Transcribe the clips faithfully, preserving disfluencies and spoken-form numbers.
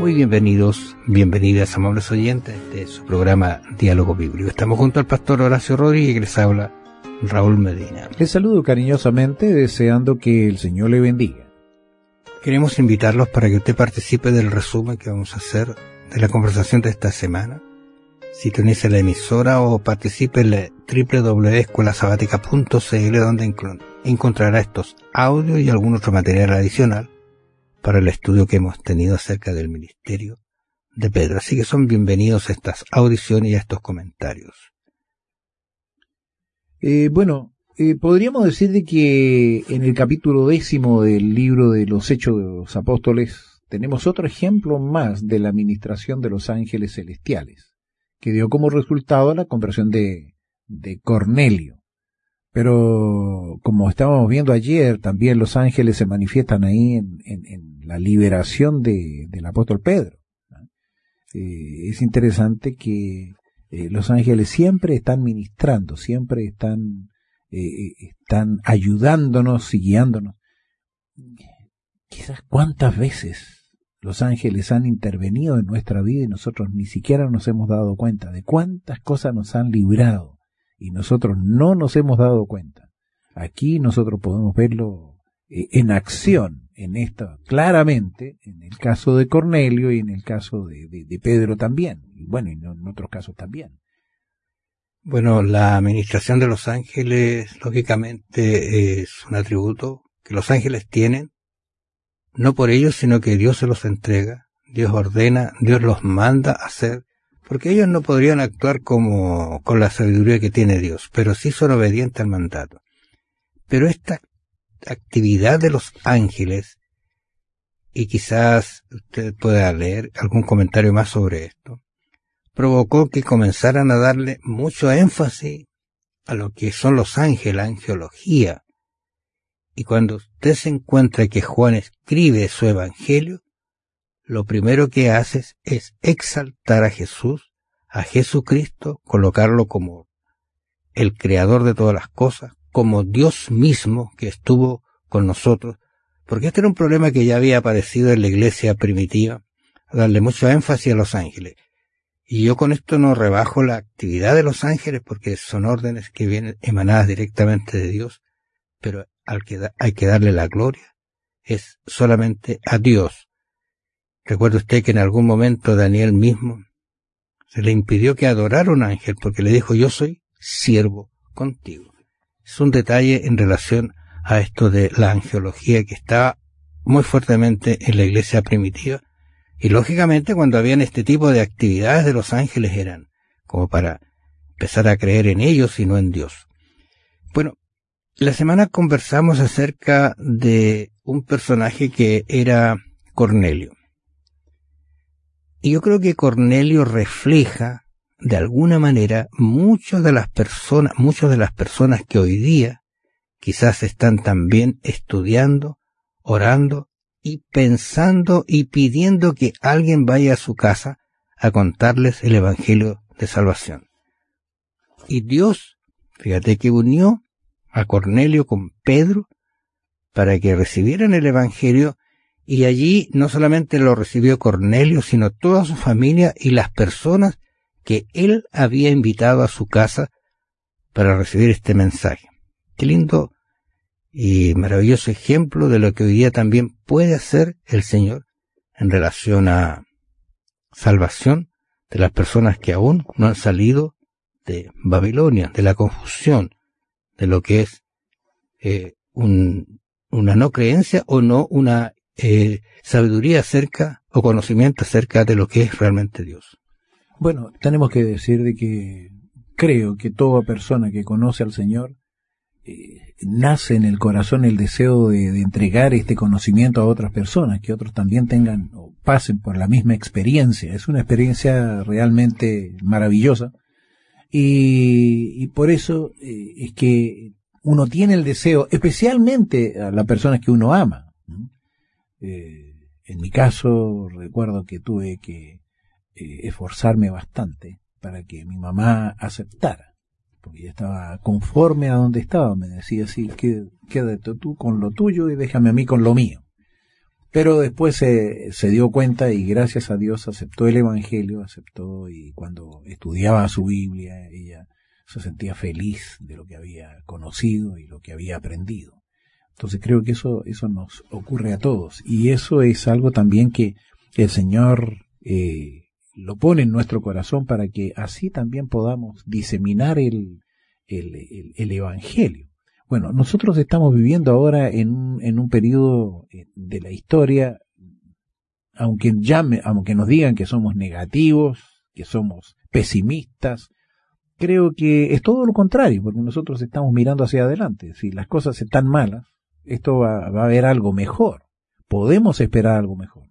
Muy bienvenidos, bienvenidas, amables oyentes, de su programa Diálogo Bíblico. Estamos junto al pastor Horacio Rodríguez, que les habla Raúl Medina. Les saludo cariñosamente, deseando que el Señor le bendiga. Queremos invitarlos para que usted participe del resumen que vamos a hacer de la conversación de esta semana. Sintonice la emisora o participe en la doble u doble u doble u punto escuela sabática punto c l, donde encontrará estos audios y algún otro material adicional para el estudio que hemos tenido acerca del ministerio de Pedro. Así que son bienvenidos a estas audiciones y a estos comentarios. Eh, bueno, eh, podríamos decir de que en el capítulo décimo del libro de los Hechos de los Apóstoles tenemos otro ejemplo más de la administración de los ángeles celestiales, que dio como resultado la conversión de, de Cornelio. Pero como estábamos viendo ayer, también los ángeles se manifiestan ahí en, en, en la liberación de, del apóstol Pedro. Eh, es interesante que eh, los ángeles siempre están ministrando, siempre están, eh, están ayudándonos y guiándonos. Quizás cuántas veces los ángeles han intervenido en nuestra vida y nosotros ni siquiera nos hemos dado cuenta de cuántas cosas nos han librado. Y nosotros no nos hemos dado cuenta. Aquí nosotros podemos verlo eh, en acción, en esto, claramente, en el caso de Cornelio y en el caso de, de, de Pedro también, y bueno, y en otros casos también. Bueno, la administración de los ángeles, lógicamente, es un atributo que los ángeles tienen, no por ellos, sino que Dios se los entrega, Dios ordena, Dios los manda a hacer, porque ellos no podrían actuar como con la sabiduría que tiene Dios, pero sí son obedientes al mandato. Pero esta actividad de los ángeles, y quizás usted pueda leer algún comentario más sobre esto, provocó que comenzaran a darle mucho énfasis a lo que son los ángeles, la angelología. Y cuando usted se encuentra que Juan escribe su evangelio, lo primero que haces es exaltar a Jesús, a Jesucristo, colocarlo como el creador de todas las cosas, como Dios mismo que estuvo con nosotros, porque este era un problema que ya había aparecido en la iglesia primitiva, darle mucho énfasis a los ángeles. Y yo con esto no rebajo la actividad de los ángeles, porque son órdenes que vienen emanadas directamente de Dios, pero al que da, hay que darle la gloria es solamente a Dios. Recuerde usted que en algún momento Daniel mismo se le impidió que adorara a un ángel porque le dijo: yo soy siervo contigo. Es un detalle en relación a esto de la angelología que estaba muy fuertemente en la iglesia primitiva, y lógicamente cuando habían este tipo de actividades de los ángeles eran como para empezar a creer en ellos y no en Dios. Bueno, la semana conversamos acerca de un personaje que era Cornelio. Y yo creo que Cornelio refleja, de alguna manera, muchas de las personas, muchas de las personas que hoy día quizás están también estudiando, orando y pensando y pidiendo que alguien vaya a su casa a contarles el evangelio de salvación. Y Dios, fíjate que unió a Cornelio con Pedro para que recibieran el evangelio. Y allí no solamente lo recibió Cornelio, sino toda su familia y las personas que él había invitado a su casa para recibir este mensaje. Qué lindo y maravilloso ejemplo de lo que hoy día también puede hacer el Señor en relación a salvación de las personas que aún no han salido de Babilonia, de la confusión, de lo que es eh, un, una no creencia o no una Eh, sabiduría acerca o conocimiento acerca de lo que es realmente Dios. Bueno, tenemos que decir de que creo que toda persona que conoce al Señor eh, nace en el corazón el deseo de, de entregar este conocimiento a otras personas, que otros también tengan o pasen por la misma experiencia. Es una experiencia realmente maravillosa y, y por eso eh, es que uno tiene el deseo, especialmente a las personas que uno ama. ¿no? Eh, en mi caso, recuerdo que tuve que eh, esforzarme bastante para que mi mamá aceptara, porque ella estaba conforme a donde estaba. Me decía así: quédate tú con lo tuyo y déjame a mí con lo mío. Pero después se, se dio cuenta y gracias a Dios aceptó el Evangelio, aceptó, y cuando estudiaba su Biblia ella se sentía feliz de lo que había conocido y lo que había aprendido. Entonces creo que eso, eso nos ocurre a todos, y eso es algo también que el Señor eh, lo pone en nuestro corazón para que así también podamos diseminar el, el, el, el Evangelio. Bueno, nosotros estamos viviendo ahora en un, en un periodo de la historia, aunque llame, aunque nos digan que somos negativos, que somos pesimistas, creo que es todo lo contrario, porque nosotros estamos mirando hacia adelante. Si las cosas están malas, esto va, va a haber algo mejor. Podemos esperar algo mejor.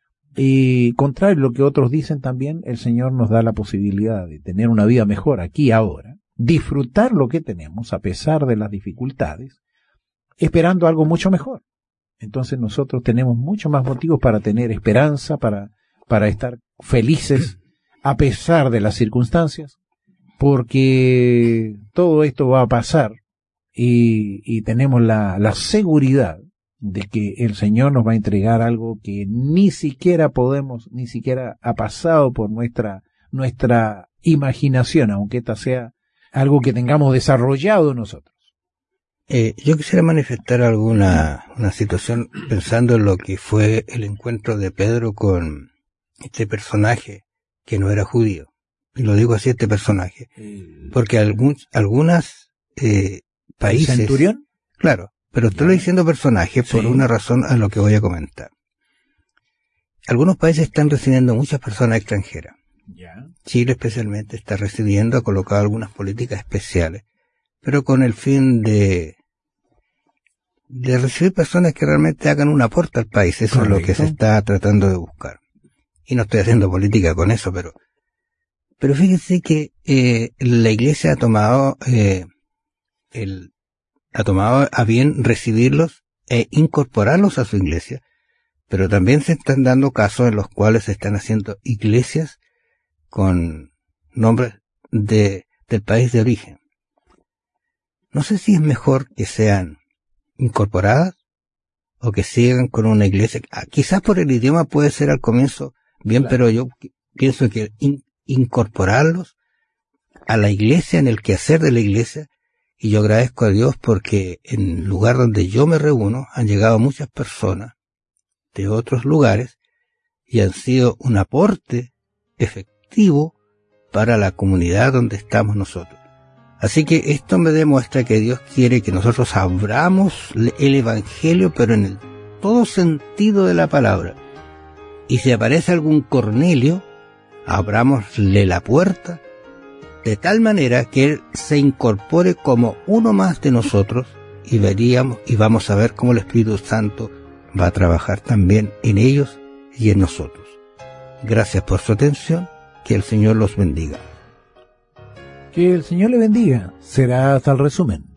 Y contrario a lo que otros dicen también, el Señor nos da la posibilidad de tener una vida mejor aquí ahora, disfrutar lo que tenemos a pesar de las dificultades, esperando algo mucho mejor. Entonces nosotros tenemos mucho más motivos para tener esperanza, para, para estar felices a pesar de las circunstancias, porque todo esto va a pasar y, y tenemos la, la seguridad de que el Señor nos va a entregar algo que ni siquiera podemos, ni siquiera ha pasado por nuestra, nuestra imaginación, aunque esta sea algo que tengamos desarrollado nosotros. Eh, yo quisiera manifestar alguna una situación pensando en lo que fue el encuentro de Pedro con este personaje que no era judío. Y lo digo así, este personaje, porque algún, algunas eh, países... ¿El centurión? Claro, pero estoy diciendo personaje por sí. Una razón a lo que voy a comentar. Algunos países están recibiendo muchas personas extranjeras. Ya. Chile especialmente está recibiendo, ha colocado algunas políticas especiales, pero con el fin de de recibir personas que realmente hagan un aporte al país. Eso Correcto. Es lo que se está tratando de buscar. Y no estoy haciendo política con eso, pero pero fíjense que eh, la Iglesia ha tomado eh, el ha tomado a bien recibirlos e incorporarlos a su Iglesia, pero también se están dando casos en los cuales se están haciendo iglesias con nombres de del país de origen. No sé si es mejor que sean incorporadas o que sigan con una iglesia. Ah, quizás por el idioma puede ser al comienzo bien, claro. Pero yo pienso que in, incorporarlos a la iglesia, en el quehacer de la iglesia, y yo agradezco a Dios porque en el lugar donde yo me reúno han llegado muchas personas de otros lugares y han sido un aporte efectivo para la comunidad donde estamos nosotros. Así que esto me demuestra que Dios quiere que nosotros abramos el Evangelio, pero en el todo sentido de la palabra. Y si aparece algún Cornelio, abrámosle la puerta de tal manera que él se incorpore como uno más de nosotros, y veríamos y vamos a ver cómo el Espíritu Santo va a trabajar también en ellos y en nosotros. Gracias por su atención, que el Señor los bendiga. Que el Señor le bendiga. Será hasta el resumen.